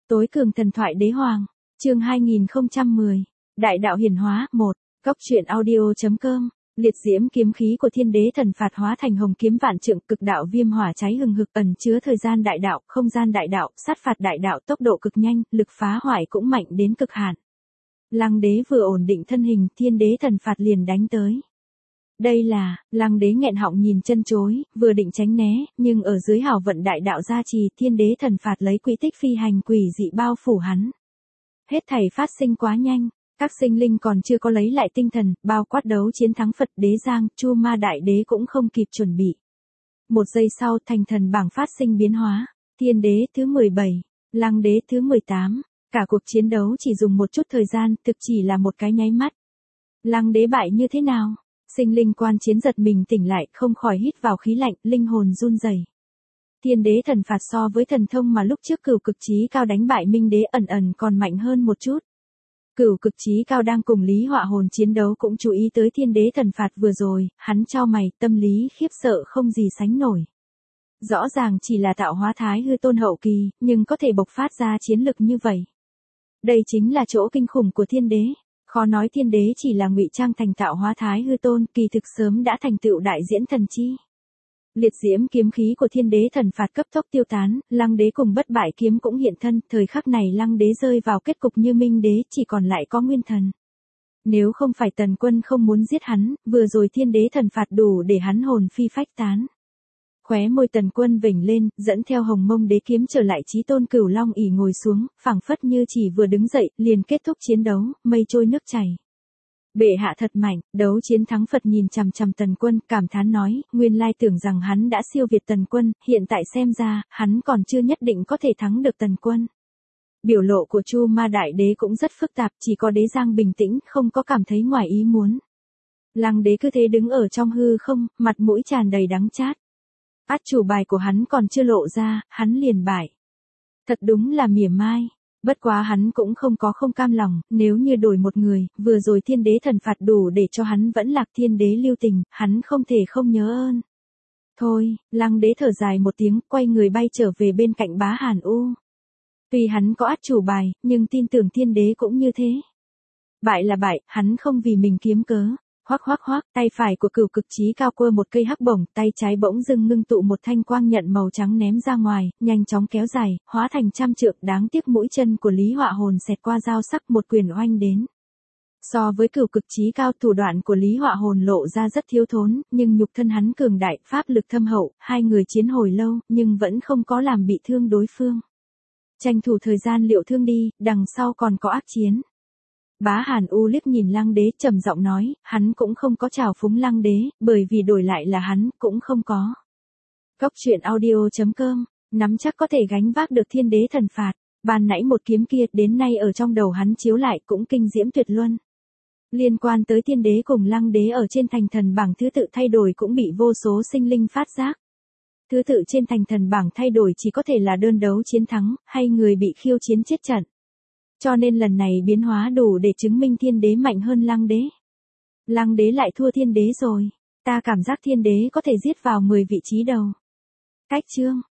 Tối cường thần thoại đế hoàng, chương 2010, Đại đạo hiển hóa, 1, Góc truyện audio.com, liệt diễm kiếm khí của thiên đế thần phạt hóa thành hồng kiếm vạn trượng, cực đạo viêm hỏa cháy hừng hực, ẩn chứa thời gian đại đạo, không gian đại đạo, sát phạt đại đạo, tốc độ cực nhanh, lực phá hoại cũng mạnh đến cực hạn. Lăng đế vừa ổn định thân hình, thiên đế thần phạt liền đánh tới. Đây là, lăng đế nghẹn họng nhìn chân chối, vừa định tránh né, nhưng ở dưới hào vận đại đạo gia trì, thiên đế thần phạt lấy quỹ tích phi hành quỷ dị bao phủ hắn. Hết thảy phát sinh quá nhanh, các sinh linh còn chưa có lấy lại tinh thần, bao quát đấu chiến thắng Phật đế Giang, Chu Ma đại đế cũng không kịp chuẩn bị. Một giây sau, thành thần bảng phát sinh biến hóa, thiên đế thứ 17, lăng đế thứ 18, cả cuộc chiến đấu chỉ dùng một chút thời gian, thực chỉ là một cái nháy mắt. Lăng đế bại như thế nào? Sinh linh quan chiến giật mình tỉnh lại, không khỏi hít vào khí lạnh, linh hồn run rẩy. Thiên đế thần phạt so với thần thông mà lúc trước Cửu Cực Chí Cao đánh bại Minh đế ẩn ẩn còn mạnh hơn một chút. Cửu Cực Chí Cao đang cùng Lý Họa Hồn chiến đấu cũng chú ý tới thiên đế thần phạt vừa rồi, hắn chau mày, tâm lý khiếp sợ không gì sánh nổi. Rõ ràng chỉ là tạo hóa thái hư tôn hậu kỳ, nhưng có thể bộc phát ra chiến lực như vậy. Đây chính là chỗ kinh khủng của thiên đế. Khó nói thiên đế chỉ là ngụy trang thành tạo hóa thái hư tôn, kỳ thực sớm đã thành tựu đại diễn thần chi. Liệt diễm kiếm khí của thiên đế thần phạt cấp tốc tiêu tán, lăng đế cùng bất bại kiếm cũng hiện thân, thời khắc này lăng đế rơi vào kết cục như Minh đế, chỉ còn lại có nguyên thần. Nếu không phải Tần Quân không muốn giết hắn, vừa rồi thiên đế thần phạt đủ để hắn hồn phi phách tán. Khóe môi Tần Quân vểnh lên, dẫn theo hồng mông đế kiếm trở lại chí tôn Cửu Long ỷ ngồi xuống, phảng phất như chỉ vừa đứng dậy, liền kết thúc chiến đấu, mây trôi nước chảy. Bệ hạ thật mạnh, đấu chiến thắng Phật nhìn chằm chằm Tần Quân, cảm thán nói, nguyên lai tưởng rằng hắn đã siêu việt Tần Quân, hiện tại xem ra, hắn còn chưa nhất định có thể thắng được Tần Quân. Biểu lộ của Chu Ma đại đế cũng rất phức tạp, chỉ có đế Giang bình tĩnh, không có cảm thấy ngoài ý muốn. Lăng đế cứ thế đứng ở trong hư không, mặt mũi tràn đầy đắng chát. Át chủ bài của hắn còn chưa lộ ra, hắn liền bại. Thật đúng là mỉa mai. Bất quá hắn cũng không cam lòng, nếu như đổi một người, vừa rồi thiên đế thần phạt đủ để cho hắn vẫn lạc thiên đế lưu tình, hắn không thể không nhớ ơn. Thôi, lăng đế thở dài một tiếng, quay người bay trở về bên cạnh Bá Hàn U. Tuy hắn có át chủ bài, nhưng tin tưởng thiên đế cũng như thế. Bại là bại, hắn không vì mình kiếm cớ. Hoắc, tay phải của Cửu Cực Chí Cao quơ một cây hắc bổng, tay trái bỗng dưng ngưng tụ một thanh quang nhận màu trắng ném ra ngoài, nhanh chóng kéo dài, hóa thành trăm trượng, đáng tiếc mũi chân của Lý Họa Hồn xẹt qua dao sắc một quyền oanh đến. So với Cửu Cực Chí Cao, thủ đoạn của Lý Họa Hồn lộ ra rất thiếu thốn, nhưng nhục thân hắn cường đại, pháp lực thâm hậu, hai người chiến hồi lâu, nhưng vẫn không có làm bị thương đối phương. Tranh thủ thời gian liệu thương đi, đằng sau còn có ác chiến. Bá Hàn U liếc nhìn lăng đế trầm giọng nói, hắn cũng không có trào phúng lăng đế, bởi vì đổi lại là hắn, cũng không có. Góc truyện audio.com, nắm chắc có thể gánh vác được thiên đế thần phạt, ban nãy một kiếm kia đến nay ở trong đầu hắn chiếu lại cũng kinh diễm tuyệt luân. Liên quan tới thiên đế cùng lăng đế ở trên thành thần bảng thứ tự thay đổi cũng bị vô số sinh linh phát giác. Thứ tự trên thành thần bảng thay đổi chỉ có thể là đơn đấu chiến thắng, hay người bị khiêu chiến chết trận. Cho nên lần này biến hóa đủ để chứng minh thiên đế mạnh hơn lăng đế. Lăng đế lại thua thiên đế rồi. Ta cảm giác thiên đế có thể giết vào 10 vị trí đầu. Cách chương,